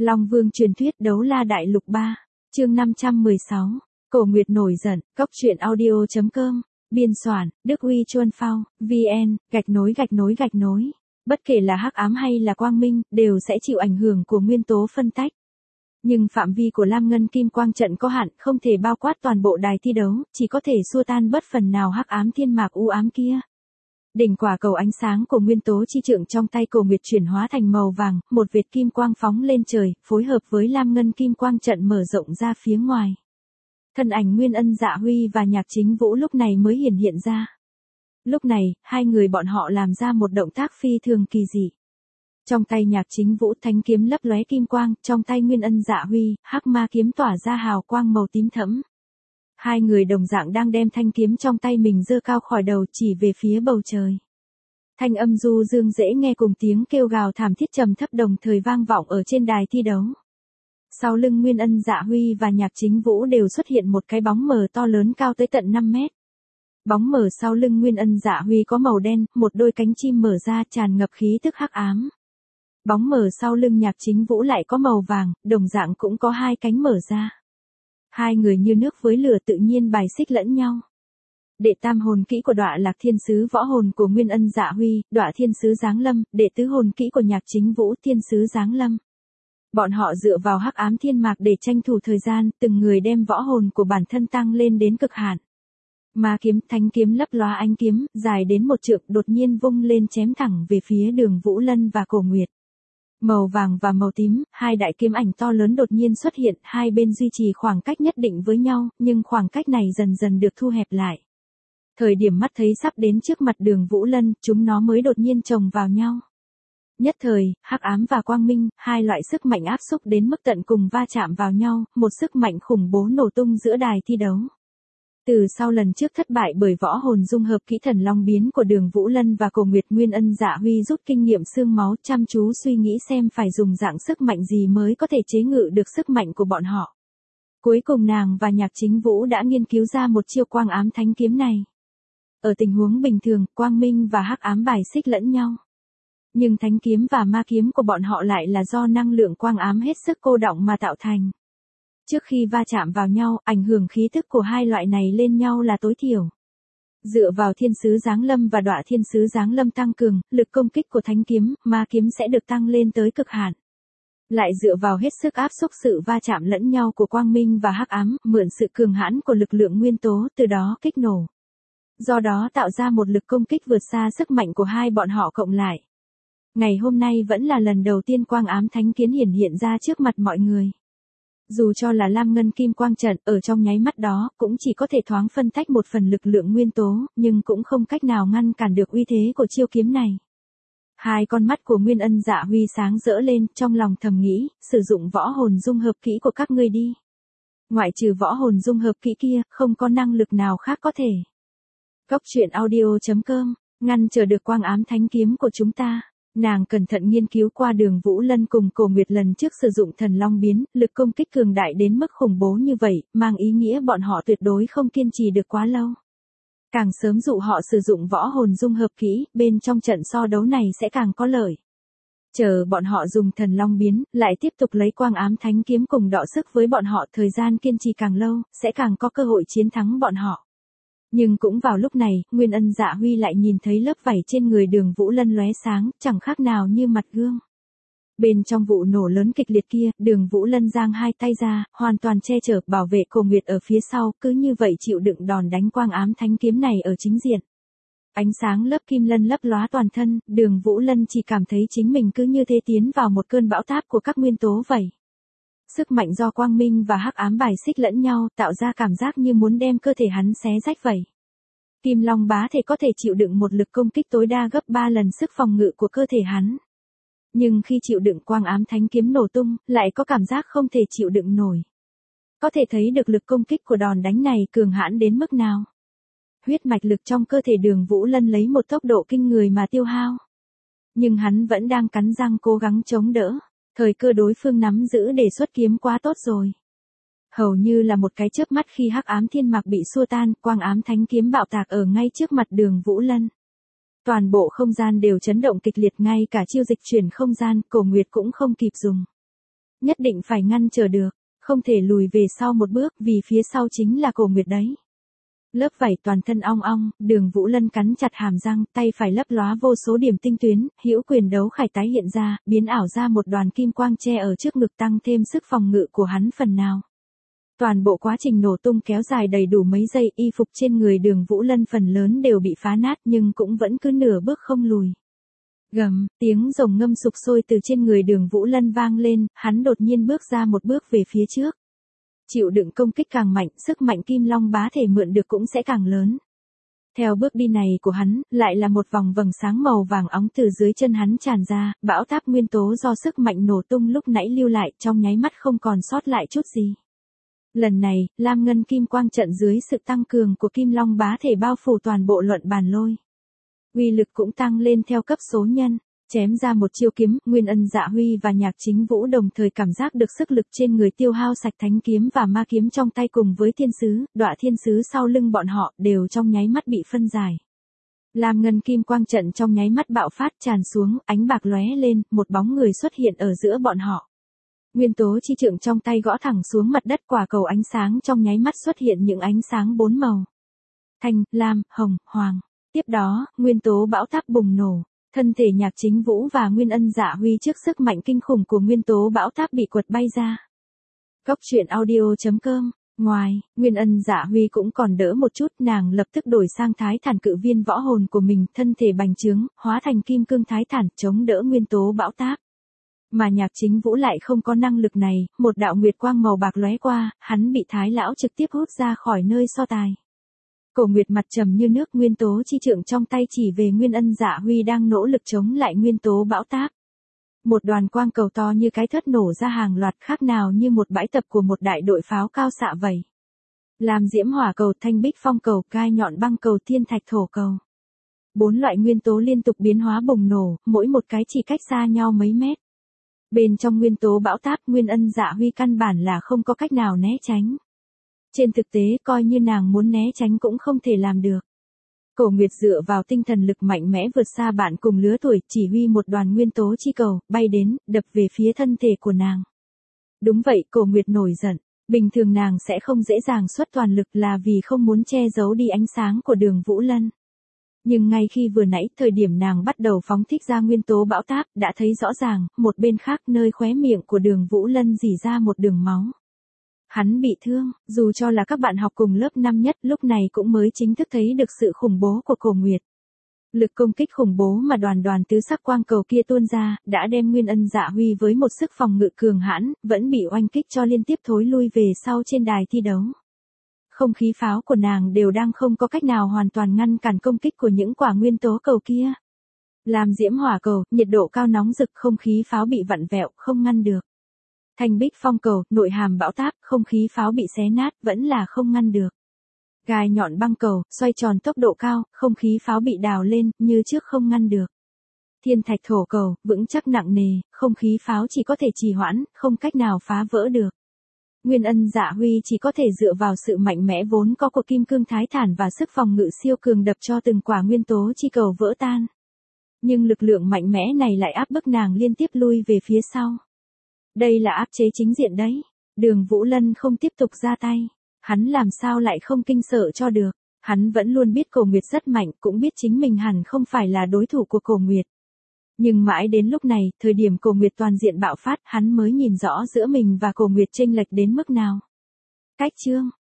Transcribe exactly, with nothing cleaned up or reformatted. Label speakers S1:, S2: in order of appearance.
S1: Long Vương truyền thuyết đấu la đại lục ba, chương năm trăm mười sáu, Cổ Nguyệt nổi giận, cốc truyện audio chấm com, biên soạn, Đức Huy Chuân Phao, vn, gạch nối gạch nối gạch nối. Bất kể là hắc ám hay là quang minh, đều sẽ chịu ảnh hưởng của nguyên tố phân tách. Nhưng phạm vi của Lam Ngân Kim Quang trận có hạn, không thể bao quát toàn bộ đài thi đấu, chỉ có thể xua tan bớt phần nào hắc ám thiên mạc u ám kia. Đỉnh quả cầu ánh sáng của nguyên tố chi trượng trong tay Cổ Nguyệt chuyển hóa thành màu vàng, một vệt kim quang phóng lên trời, phối hợp với Lam Ngân Kim Quang trận mở rộng ra phía ngoài. Thân ảnh Nguyên Ân Dạ Huy và Nhạc Chính Vũ lúc này mới hiển hiện ra. Lúc này, hai người bọn họ làm ra một động tác phi thường kỳ dị. Trong tay Nhạc Chính Vũ thanh kiếm lấp lóe kim quang, trong tay Nguyên Ân Dạ Huy, hắc ma kiếm tỏa ra hào quang màu tím thẫm. Hai người đồng dạng đang đem thanh kiếm trong tay mình giơ cao khỏi đầu chỉ về phía bầu trời. Thanh âm du dương dễ nghe cùng tiếng kêu gào thảm thiết trầm thấp đồng thời vang vọng ở trên đài thi đấu. Sau lưng Nguyên Ân Dạ Huy và Nhạc Chính Vũ đều xuất hiện một cái bóng mờ to lớn cao tới tận năm mét. Bóng mờ sau lưng Nguyên Ân Dạ Huy có màu đen, một đôi cánh chim mở ra tràn ngập khí tức hắc ám. Bóng mờ sau lưng Nhạc Chính Vũ lại có màu vàng, đồng dạng cũng có hai cánh mở ra. Hai người như nước với lửa tự nhiên bài xích lẫn nhau. Đệ tam hồn kỹ của Đọa Lạc Thiên Sứ võ hồn của Nguyên Ân Dạ Huy, Đọa Thiên Sứ Giáng Lâm, đệ tứ hồn kỹ của Nhạc Chính Vũ Thiên Sứ Giáng Lâm. Bọn họ dựa vào hắc ám thiên mạc để tranh thủ thời gian, từng người đem võ hồn của bản thân tăng lên đến cực hạn. Ma kiếm, thanh kiếm lấp lóa ánh kiếm, dài đến một trượng đột nhiên vung lên chém thẳng về phía Đường Vũ Lân và Cổ Nguyệt. Màu vàng và màu tím, hai đại kiếm ảnh to lớn đột nhiên xuất hiện, hai bên duy trì khoảng cách nhất định với nhau, nhưng khoảng cách này dần dần được thu hẹp lại. Thời điểm mắt thấy sắp đến trước mặt Đường Vũ Lân, chúng nó mới đột nhiên chồng vào nhau. Nhất thời, hắc ám và quang minh, hai loại sức mạnh áp xúc đến mức tận cùng va chạm vào nhau, một sức mạnh khủng bố nổ tung giữa đài thi đấu. Từ sau lần trước thất bại bởi võ hồn dung hợp kỹ thần long biến của Đường Vũ Lân và Cổ Nguyệt, Nguyên Ân Dạ Huy rút kinh nghiệm xương máu, chăm chú suy nghĩ xem phải dùng dạng sức mạnh gì mới có thể chế ngự được sức mạnh của bọn họ. Cuối cùng nàng và Nhạc Chính Vũ đã nghiên cứu ra một chiêu quang ám thánh kiếm này. Ở tình huống bình thường, quang minh và hắc ám bài xích lẫn nhau. Nhưng thánh kiếm và ma kiếm của bọn họ lại là do năng lượng quang ám hết sức cô đọng mà tạo thành. Trước khi va chạm vào nhau, ảnh hưởng khí tức của hai loại này lên nhau là tối thiểu. Dựa vào Thiên Sứ Giáng Lâm và Đọa Thiên Sứ Giáng Lâm tăng cường, lực công kích của thánh kiếm, ma kiếm sẽ được tăng lên tới cực hạn. Lại dựa vào hết sức áp xúc sự va chạm lẫn nhau của quang minh và hắc ám, mượn sự cường hãn của lực lượng nguyên tố, từ đó kích nổ. Do đó tạo ra một lực công kích vượt xa sức mạnh của hai bọn họ cộng lại. Ngày hôm nay vẫn là lần đầu tiên quang ám thánh kiếm hiển hiện ra trước mặt mọi người. Dù cho là Lam Ngân Kim Quang trận, ở trong nháy mắt đó, cũng chỉ có thể thoáng phân tách một phần lực lượng nguyên tố, nhưng cũng không cách nào ngăn cản được uy thế của chiêu kiếm này. Hai con mắt của Nguyên Ân Dạ Huy sáng rỡ lên, trong lòng thầm nghĩ, sử dụng võ hồn dung hợp kỹ của các ngươi đi. Ngoại trừ võ hồn dung hợp kỹ kia, không có năng lực nào khác có thể. Cốc truyện audio chấm com, ngăn trở được quang ám thánh kiếm của chúng ta. Nàng cẩn thận nghiên cứu qua Đường Vũ Lân cùng Cổ Nguyệt lần trước sử dụng thần long biến, lực công kích cường đại đến mức khủng bố như vậy, mang ý nghĩa bọn họ tuyệt đối không kiên trì được quá lâu. Càng sớm dụ họ sử dụng võ hồn dung hợp kỹ, bên trong trận so đấu này sẽ càng có lợi. Chờ bọn họ dùng thần long biến, lại tiếp tục lấy quang ám thánh kiếm cùng đọ sức với bọn họ, thời gian kiên trì càng lâu, sẽ càng có cơ hội chiến thắng bọn họ. Nhưng cũng vào lúc này, Nguyên Ân Dạ Huy lại nhìn thấy lớp vảy trên người Đường Vũ Lân lóe sáng, chẳng khác nào như mặt gương. Bên trong vụ nổ lớn kịch liệt kia, Đường Vũ Lân giang hai tay ra, hoàn toàn che chở, bảo vệ Cổ Nguyệt ở phía sau, cứ như vậy chịu đựng đòn đánh quang ám thánh kiếm này ở chính diện. Ánh sáng lớp kim lân lấp lóa toàn thân, Đường Vũ Lân chỉ cảm thấy chính mình cứ như thế tiến vào một cơn bão táp của các nguyên tố vậy. Sức mạnh do quang minh và hắc ám bài xích lẫn nhau, tạo ra cảm giác như muốn đem cơ thể hắn xé rách vậy. Kim Long bá thể có thể chịu đựng một lực công kích tối đa gấp ba lần sức phòng ngự của cơ thể hắn. Nhưng khi chịu đựng quang ám thánh kiếm nổ tung, lại có cảm giác không thể chịu đựng nổi. Có thể thấy được lực công kích của đòn đánh này cường hãn đến mức nào. Huyết mạch lực trong cơ thể Đường Vũ Lân lấy một tốc độ kinh người mà tiêu hao. Nhưng hắn vẫn đang cắn răng cố gắng chống đỡ. Thời cơ đối phương nắm giữ để xuất kiếm quá tốt rồi. Hầu như là một cái chớp mắt khi hắc ám thiên mạc bị xua tan, quang ám thánh kiếm bạo tạc ở ngay trước mặt Đường Vũ Lân. Toàn bộ không gian đều chấn động kịch liệt, ngay cả chiêu dịch chuyển không gian, Cổ Nguyệt cũng không kịp dùng. Nhất định phải ngăn trở được, không thể lùi về sau một bước vì phía sau chính là Cổ Nguyệt đấy. Lớp vảy toàn thân ong ong, Đường Vũ Lân cắn chặt hàm răng, tay phải lấp lóa vô số điểm tinh tuyến, hữu quyền đấu khải tái hiện ra, biến ảo ra một đoàn kim quang che ở trước ngực tăng thêm sức phòng ngự của hắn phần nào. Toàn bộ quá trình nổ tung kéo dài đầy đủ mấy giây, y phục trên người Đường Vũ Lân phần lớn đều bị phá nát nhưng cũng vẫn cứ nửa bước không lùi. Gầm, tiếng rồng ngâm sục sôi từ trên người Đường Vũ Lân vang lên, hắn đột nhiên bước ra một bước về phía trước. Chịu đựng công kích càng mạnh, sức mạnh Kim Long bá thể mượn được cũng sẽ càng lớn. Theo bước đi này của hắn, lại là một vòng vầng sáng màu vàng óng từ dưới chân hắn tràn ra, bão táp nguyên tố do sức mạnh nổ tung lúc nãy lưu lại trong nháy mắt không còn sót lại chút gì. Lần này, lam ngân kim quang trận dưới sự tăng cường của Kim Long bá thể bao phủ toàn bộ luận bàn lôi. Uy lực cũng tăng lên theo cấp số nhân. Chém ra một chiêu kiếm, Nguyên Ân Dạ Huy và Nhạc Chính Vũ đồng thời cảm giác được sức lực trên người tiêu hao sạch, thánh kiếm và ma kiếm trong tay cùng với thiên sứ, đọa thiên sứ sau lưng bọn họ đều trong nháy mắt bị phân giải. Lam ngân kim quang trận trong nháy mắt bạo phát tràn xuống, ánh bạc lóe lên, một bóng người xuất hiện ở giữa bọn họ. Nguyên tố chi trượng trong tay gõ thẳng xuống mặt đất, quả cầu ánh sáng trong nháy mắt xuất hiện những ánh sáng bốn màu. Thanh, lam, hồng, hoàng. Tiếp đó, nguyên tố bão táp bùng nổ. Thân thể Nhạc Chính Vũ và Nguyên Ân Dạ Huy trước sức mạnh kinh khủng của nguyên tố bão táp bị quật bay ra. Cốc truyện audio chấm com. Ngoài, Nguyên Ân Dạ Huy cũng còn đỡ một chút, nàng lập tức đổi sang thái thản cự viên võ hồn của mình, thân thể bành trướng, hóa thành kim cương thái thản, chống đỡ nguyên tố bão táp. Mà Nhạc Chính Vũ lại không có năng lực này, một đạo nguyệt quang màu bạc lóe qua, hắn bị Thái lão trực tiếp hút ra khỏi nơi so tài. Cổ Nguyệt mặt trầm như nước, nguyên tố chi trượng trong tay chỉ về Nguyên Ân Dạ Huy đang nỗ lực chống lại nguyên tố bão táp. Một đoàn quang cầu to như cái thớt nổ ra hàng loạt, khác nào như một bãi tập của một đại đội pháo cao xạ vậy. Làm diễm hỏa cầu, thanh bích phong cầu, gai nhọn băng cầu, thiên thạch thổ cầu. Bốn loại nguyên tố liên tục biến hóa bùng nổ, mỗi một cái chỉ cách xa nhau mấy mét. Bên trong nguyên tố bão táp, Nguyên Ân Dạ Huy căn bản là không có cách nào né tránh. Trên thực tế, coi như nàng muốn né tránh cũng không thể làm được. Cổ Nguyệt dựa vào tinh thần lực mạnh mẽ vượt xa bạn cùng lứa tuổi, chỉ huy một đoàn nguyên tố chi cầu, bay đến, đập về phía thân thể của nàng. Đúng vậy, Cổ Nguyệt nổi giận. Bình thường nàng sẽ không dễ dàng xuất toàn lực là vì không muốn che giấu đi ánh sáng của Đường Vũ Lân. Nhưng ngay khi vừa nãy, thời điểm nàng bắt đầu phóng thích ra nguyên tố bão táp, đã thấy rõ ràng, một bên khác nơi khóe miệng của Đường Vũ Lân rỉ ra một đường máu. Hắn bị thương, dù cho là các bạn học cùng lớp năm nhất lúc này cũng mới chính thức thấy được sự khủng bố của Cổ Nguyệt. Lực công kích khủng bố mà đoàn đoàn tứ sắc quang cầu kia tuôn ra, đã đem Nguyên Ân Dạ Huy với một sức phòng ngự cường hãn, vẫn bị oanh kích cho liên tiếp thối lui về sau trên đài thi đấu. Không khí pháo của nàng đều đang không có cách nào hoàn toàn ngăn cản công kích của những quả nguyên tố cầu kia. Làm diễm hỏa cầu, nhiệt độ cao nóng rực, không khí pháo bị vặn vẹo, không ngăn được. Thanh bích phong cầu, nội hàm bão táp, không khí pháo bị xé nát, vẫn là không ngăn được. Gai nhọn băng cầu, xoay tròn tốc độ cao, không khí pháo bị đào lên, như trước không ngăn được. Thiên thạch thổ cầu, vững chắc nặng nề, không khí pháo chỉ có thể trì hoãn, không cách nào phá vỡ được. Nguyên Ân Dạ Huy chỉ có thể dựa vào sự mạnh mẽ vốn có của kim cương thái thản và sức phòng ngự siêu cường đập cho từng quả nguyên tố chi cầu vỡ tan. Nhưng lực lượng mạnh mẽ này lại áp bức nàng liên tiếp lui về phía sau. Đây là áp chế chính diện đấy. Đường Vũ Lân không tiếp tục ra tay. Hắn làm sao lại không kinh sợ cho được. Hắn vẫn luôn biết Cổ Nguyệt rất mạnh, cũng biết chính mình hẳn không phải là đối thủ của Cổ Nguyệt. Nhưng mãi đến lúc này, thời điểm Cổ Nguyệt toàn diện bạo phát, hắn mới nhìn rõ giữa mình và Cổ Nguyệt chênh lệch đến mức nào. Cách chương